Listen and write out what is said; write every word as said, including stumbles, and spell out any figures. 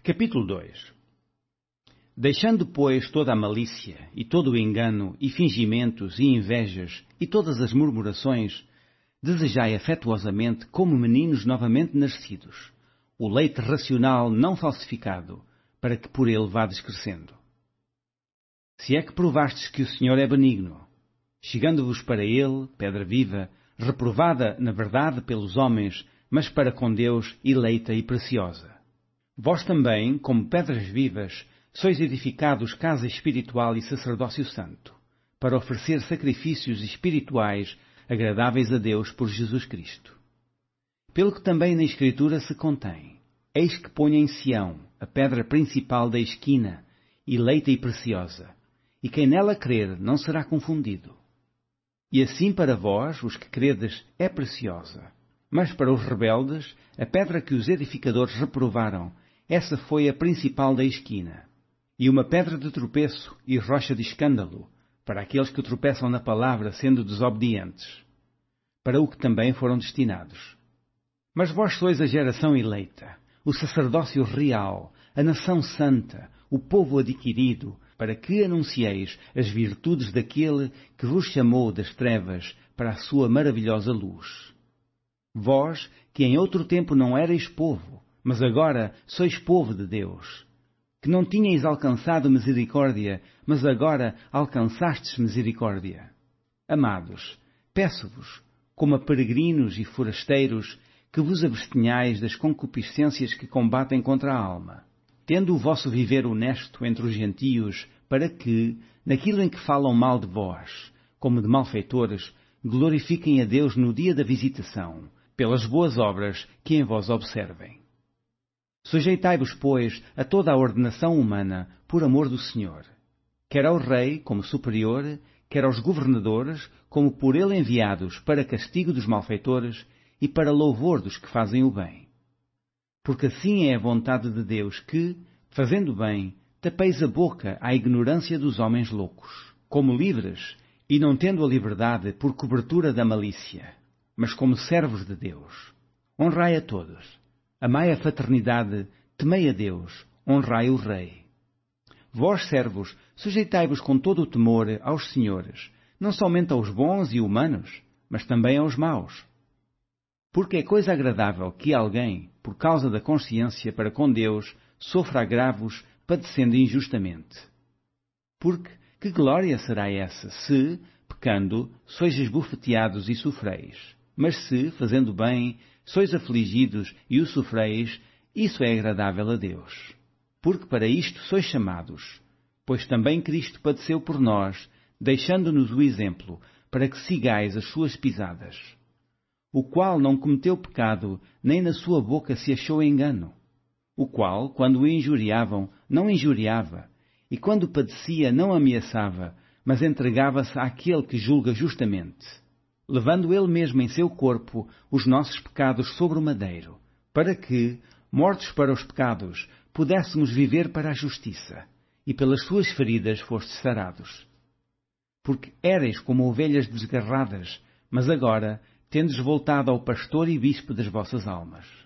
Capítulo dois. Deixando, pois, toda a malícia, e todo o engano, e fingimentos, e invejas, e todas as murmurações, desejai afetuosamente, como meninos novamente nascidos, o leite racional não falsificado, para que por ele vades crescendo. Se é que provastes que o Senhor é benigno, chegando-vos para ele, pedra viva, reprovada, na verdade, pelos homens, mas para com Deus eleita e preciosa. Vós também, como pedras vivas, sois edificados casa espiritual e sacerdócio santo, para oferecer sacrifícios espirituais agradáveis a Deus por Jesus Cristo. Pelo que também na Escritura se contém: Eis que ponho em Sião a pedra principal da esquina, eleita e preciosa, e quem nela crer não será confundido. E assim para vós, os que credes, é preciosa. Mas para os rebeldes, a pedra que os edificadores reprovaram, essa foi a principal da esquina, e uma pedra de tropeço e rocha de escândalo, para aqueles que tropeçam na palavra, sendo desobedientes, para o que também foram destinados. Mas vós sois a geração eleita, o sacerdócio real, a nação santa, o povo adquirido, para que anuncieis as virtudes daquele que vos chamou das trevas para a sua maravilhosa luz. Vós, que em outro tempo não erais povo, mas agora sois povo de Deus, que não tinhais alcançado misericórdia, mas agora alcançastes misericórdia. Amados, peço-vos, como a peregrinos e forasteiros, que vos abstenhais das concupiscências que combatem contra a alma, tendo o vosso viver honesto entre os gentios, para que, naquilo em que falam mal de vós, como de malfeitores, glorifiquem a Deus no dia da visitação, pelas boas obras que em vós observem. Sujeitai-vos, pois, a toda a ordenação humana, por amor do Senhor, quer ao rei, como superior, quer aos governadores, como por ele enviados para castigo dos malfeitores e para louvor dos que fazem o bem. Porque assim é a vontade de Deus que, fazendo bem, tapeis a boca à ignorância dos homens loucos, como livres, e não tendo a liberdade por cobertura da malícia, mas como servos de Deus. Honrai a todos. Amai a fraternidade, temei a Deus, honrai o Rei. Vós, servos, sujeitai-vos com todo o temor aos senhores, não somente aos bons e humanos, mas também aos maus. Porque é coisa agradável que alguém, por causa da consciência para com Deus, sofra agravos, padecendo injustamente. Porque que glória será essa, se, pecando, sois esbofeteados e sofreis? Mas se, fazendo bem, sois afligidos e o sofreis, isso é agradável a Deus. Porque para isto sois chamados, pois também Cristo padeceu por nós, deixando-nos o exemplo, para que sigais as suas pisadas. O qual não cometeu pecado, nem na sua boca se achou engano. O qual, quando o injuriavam, não injuriava, e quando padecia, não ameaçava, mas entregava-se àquele que julga justamente, levando ele mesmo em seu corpo os nossos pecados sobre o madeiro, para que, mortos para os pecados, pudéssemos viver para a justiça, e pelas suas feridas fostes sarados. Porque éreis como ovelhas desgarradas, mas agora tendes voltado ao pastor e bispo das vossas almas.